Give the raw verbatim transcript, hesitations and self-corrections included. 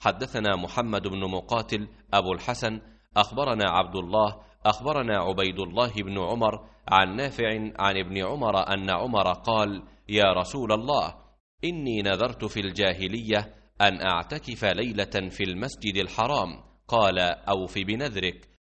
حدثنا محمد بن مقاتل أبو الحسن أخبرنا عبد الله أخبرنا عبيد الله بن عمر عن نافع عن ابن عمر أن عمر قال: يا رسول الله، إني نذرت في الجاهلية أن أعتكف ليلة في المسجد الحرام. قال: أوف بنذرك.